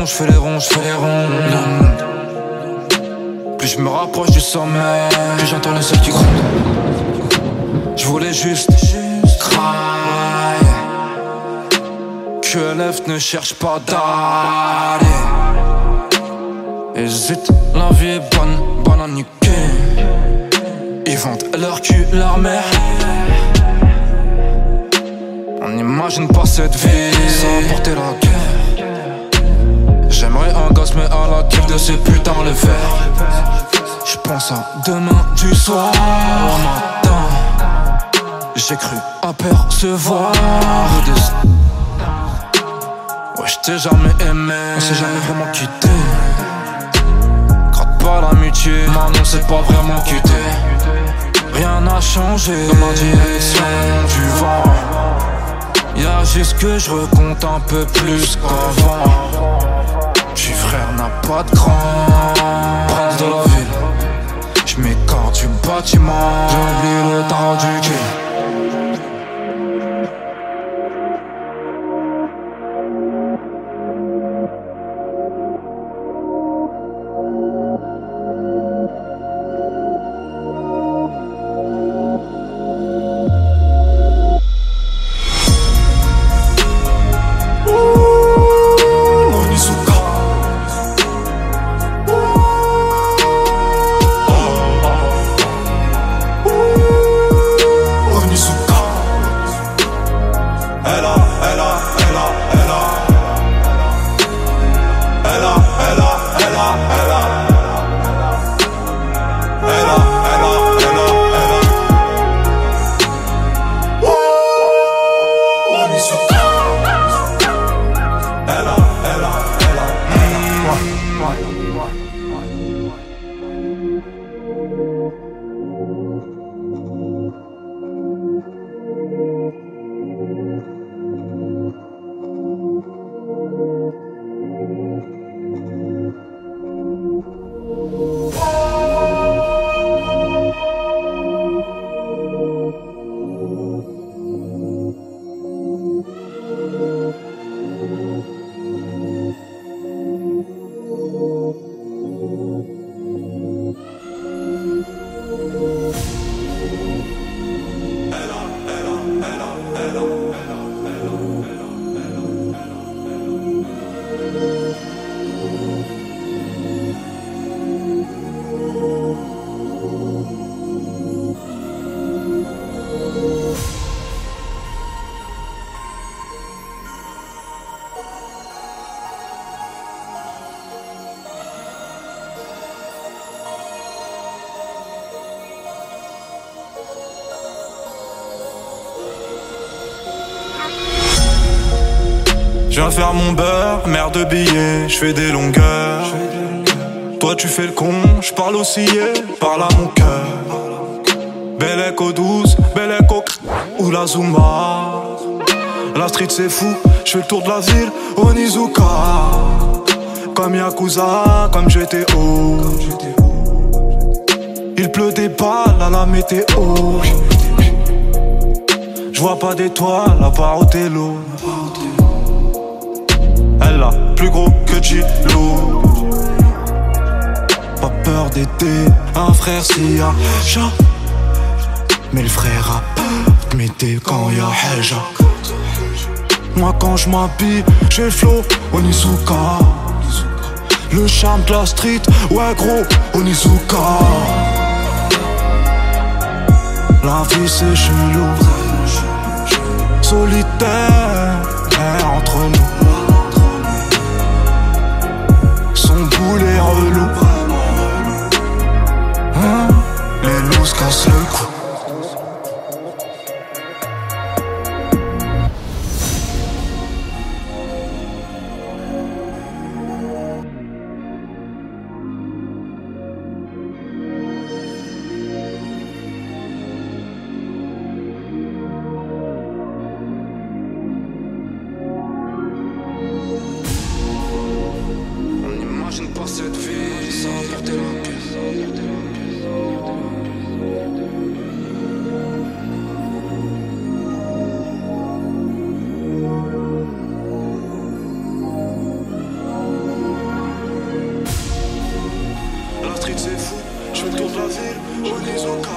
je fais les ronds, je fais les ronds. Plus je me rapproche du sommet, plus j'entends le seul qui gronde. Je voulais juste cry. QLF ne cherche pas d'aller. Hésite, la vie est bonne, bonne à niquer. Ils vendent leur cul, leur mère. On n'imagine pas cette vie sans porter la guerre. J'aimerais un gosse mais à la kiff de ces putains le faire. J'pense à demain du soir au matin. J'ai cru apercevoir le destin. Ouais, j't'ai jamais aimé, on s'est jamais vraiment quitté. Gratte pas l'amitié, maintenant c'est pas vraiment quitté. Rien n'a changé dans ma direction du vent. Y'a juste que je recompte un peu plus qu'avant. J'suis frère, n'a pas de grand. Prince de la ville, j'm'écarte du bâtiment. J'ai oublié le temps du quai. Je viens faire mon beurre, merde de billets, je fais des longueurs. Toi tu fais le con, je parle oscillé, parle à mon cœur. Belle écho douce, belle écho ou la Zumba. La street c'est fou, je fais le tour de la ville, Onizuka. Comme Yakuza, comme GTO. Il pleut des balles à la météo. Je vois pas d'étoiles à part Othello. Elle a plus gros que Gilo. Pas peur d'aider un frère s'il y a chat. Mais le frère a peur de m'aider quand y'a Heja. Moi quand je m'habille, j'ai le flow Onizuka. Le charme de la street, ouais gros Onizuka. La vie c'est chelou, solitaire entre nous. Son boulet relou, hein? Les loups se cassent le cou. Cette vie sans porter la caisse. ville, Onizuka.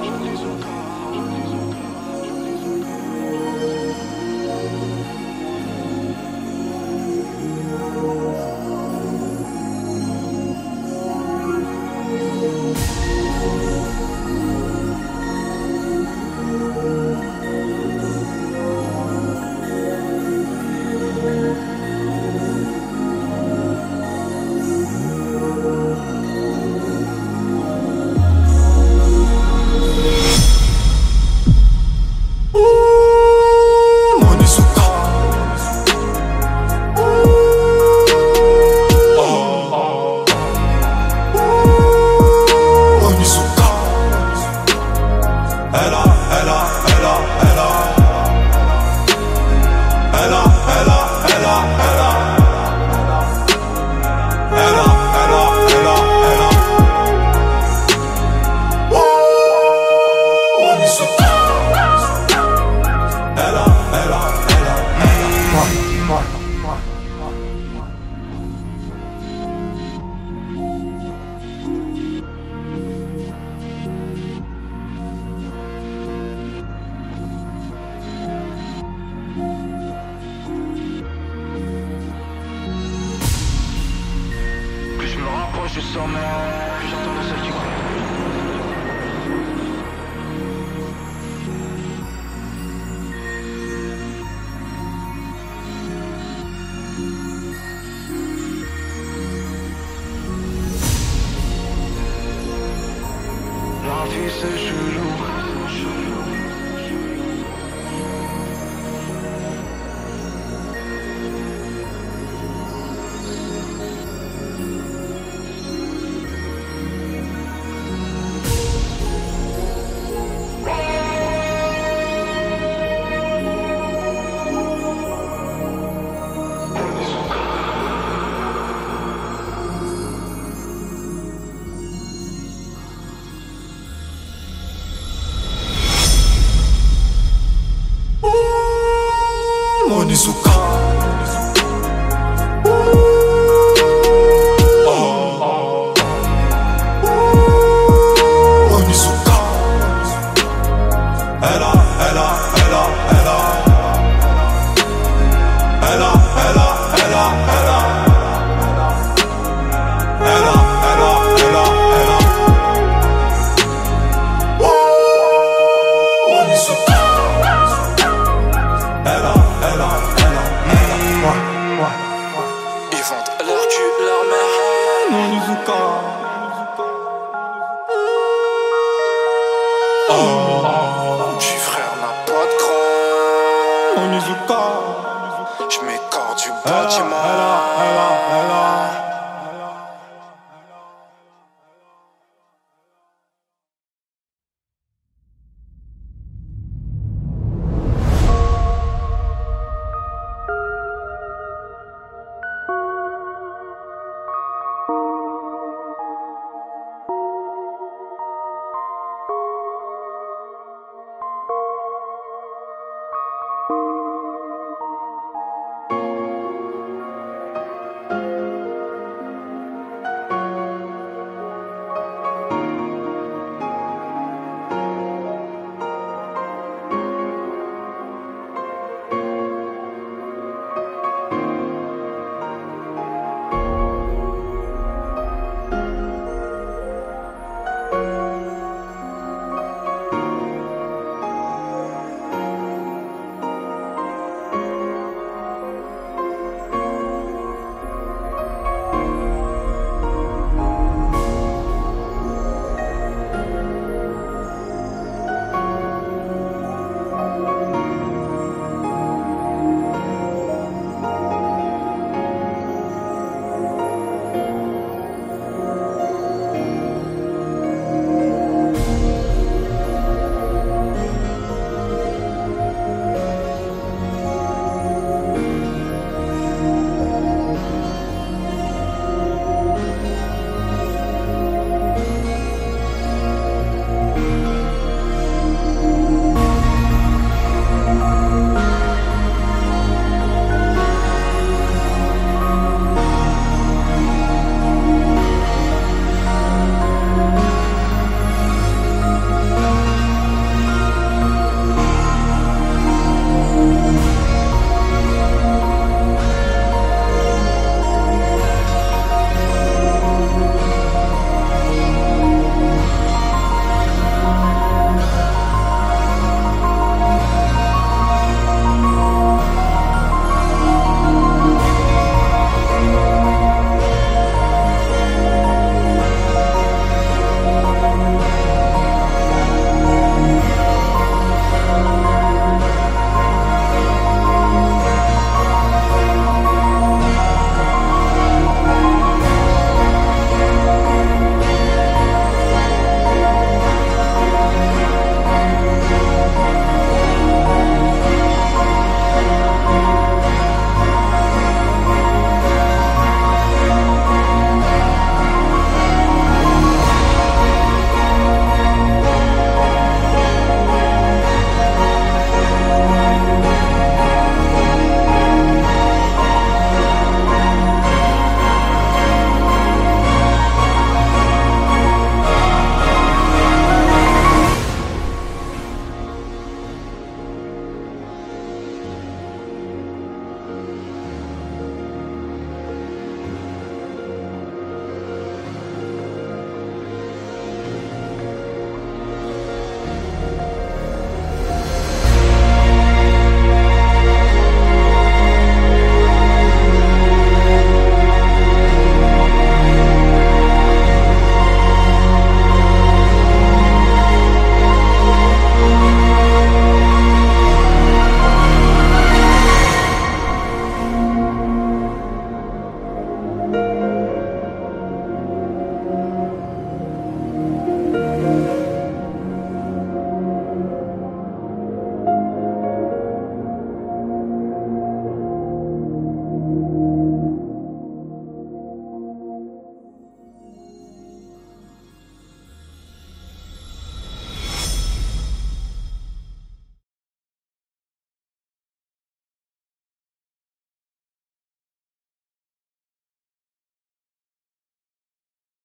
Plus je me rapproche du sommet, plus j'entends le seul qui compte. La vie c'est chelou. Onizuka. Onizuka. Ils vendent leur cul, leur mère. Onizuka. Petit frère n'a pas de grand. Onizuka.